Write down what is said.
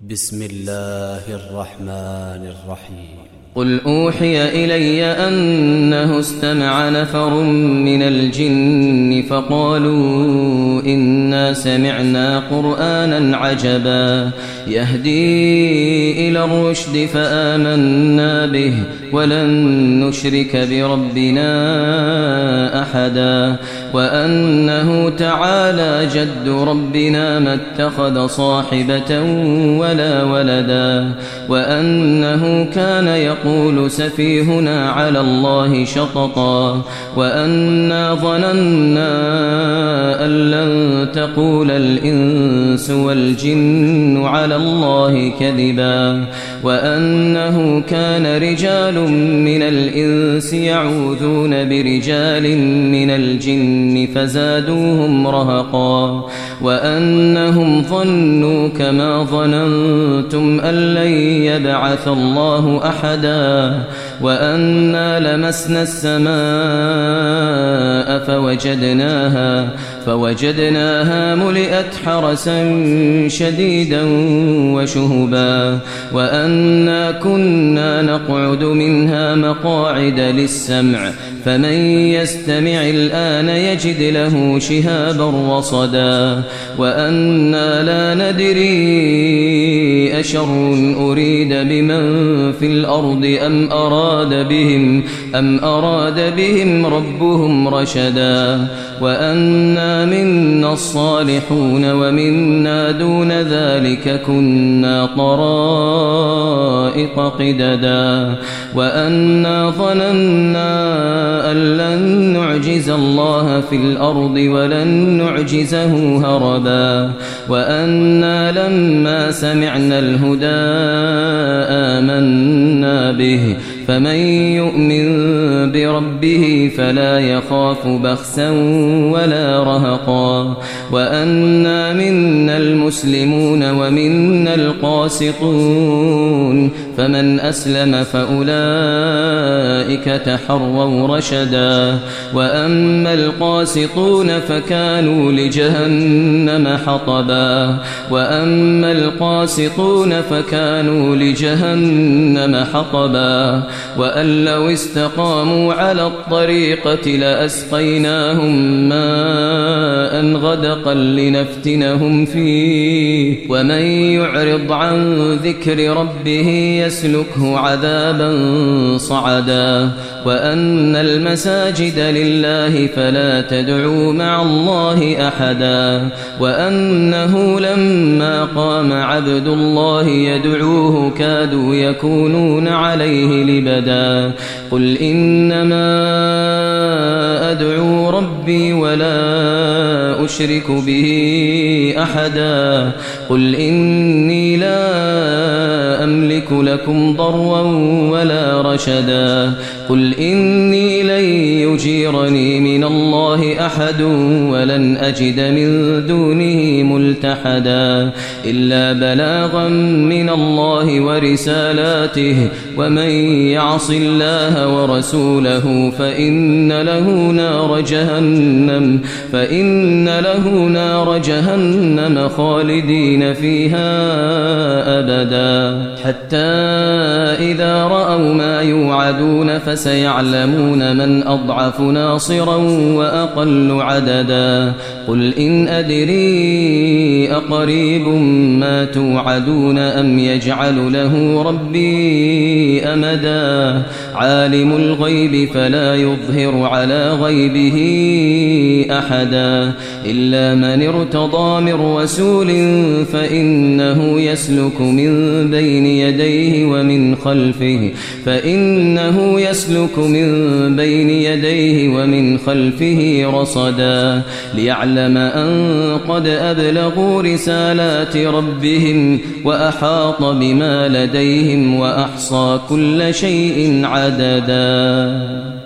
بسم الله الرحمن الرحيم. قل أوحي إلي أنه استمع نفر من الجن فقالوا إنا سمعنا قرآنا عجبا يهدي إلى الرشد فآمنا به ولن نشرك بربنا أحدا وأنه تعالى جد ربنا ما اتخذ صاحبة ولا ولدا وأنه كان يقول سفيهنا على الله شططا وأنا ظننا أن لن تقول الإنس والجن على الله كذبا وأنه كان رجال من الإنس يعوذون برجال من الجن فزادوهم رهقا وأنهم ظنوا كما ظننتم أن لن يبعث الله أحدا وأنا لمسنا السماء فوجدناها ملئت حرسا شديدا وشهبا وأنا كنا نقعد منها مقاعد للسمع فمن يستمع الآن يجد له شهابا رصدا وأنا لا ندري أشر أريد بمن في الأرض أم أراد بهم ربهم رشدا وأنا منا الصالحون ومنا دون ذلك كنا طرائق قددا وأنا ظننا أن لن نعجز الله في الأرض ولن نعجزه هربا وأنا لما سمعنا الهدى آمنا به فمن يؤمن بربه فلا يخاف بخسا ولا رهقا وأنا منا المسلمون ومنا القاسطون فمن أسلم فأولئك تحروا رشدا وأما القاسطون فكانوا لجهنم حطبا وأن لو استقاموا على الطريقة لأسقيناهم ماء غدقا لنفتنهم فيه ومن يعرض عن ذكر ربه يسلكه عذابا صعدا وأن المساجد لله فلا تدعوا مع الله أحدا وأنه لما قام عبد الله يدعوه كادوا يكونون عليه لبدا قل إنما أدعو ربي ولا أشرك به أحدا قل إني لا أملك لكم ضرا ولا رشدا قل إني لن يجيرني من الله أحد ولن أجد من دونه ملتحدا إلا بلاغا من الله ورسالاته ومن يعص الله ورسوله فإن له نار جهنم خالدين فيها أبدا حتى إذا رأوا ما يوعدون فسيعلمون من أضعف ناصرا وأقل عددا قل إن أدري أقريب ما توعدون أم يجعل له ربي أمدا عالم الغيب فلا يظهر على غيبه أحدا إلا من ارتضى من رسول فإنه يسلك من بين يديه ومن خلفه رصدا ليعلم أن قد أبلغوا رسالات ربهم وأحاط بما لديهم وأحصى كل شيء عددا.